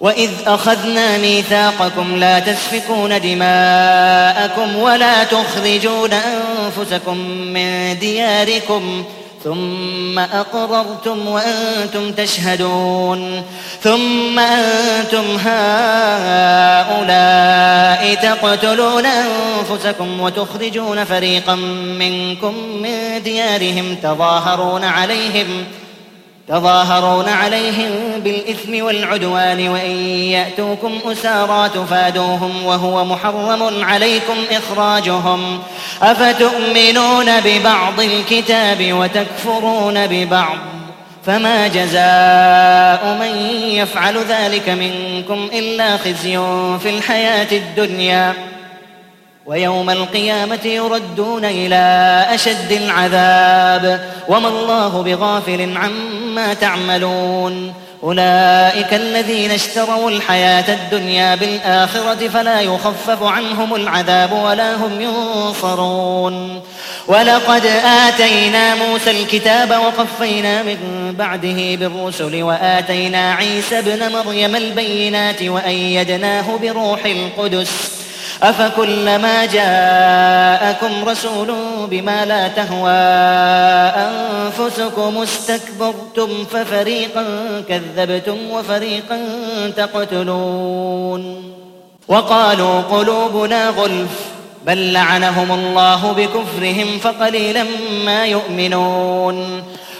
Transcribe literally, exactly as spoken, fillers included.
وإذ أخذنا ميثاقكم لا تسفكون دماءكم ولا تخرجون أنفسكم من دياركم ثم أقررتم وأنتم تشهدون ثم أنتم هؤلاء تقتلون أنفسكم وتخرجون فريقا منكم من ديارهم تظاهرون عليهم تظاهرون عليهم بالإثم والعدوان وإن يأتوكم أسارى تفادوهم وهو محرم عليكم إخراجهم أفتؤمنون ببعض الكتاب وتكفرون ببعض فما جزاء من يفعل ذلك منكم إلا خزي في الحياة الدنيا ويوم القيامة يردون إلى أشد العذاب وما الله بغافل عما تعملون أولئك الذين اشتروا الحياة الدنيا بالآخرة فلا يخفف عنهم العذاب ولا هم ينصرون ولقد آتينا موسى الكتاب وقفينا من بعده بالرسل وآتينا عيسى ابن مريم البينات وأيدناه بروح القدس أفكلما جاءكم رسول بما لا تهوى أنفسكم استكبرتم ففريقا كذبتم وفريقا تقتلون وقالوا قلوبنا غلف بل لعنهم الله بكفرهم فقليلا ما يؤمنون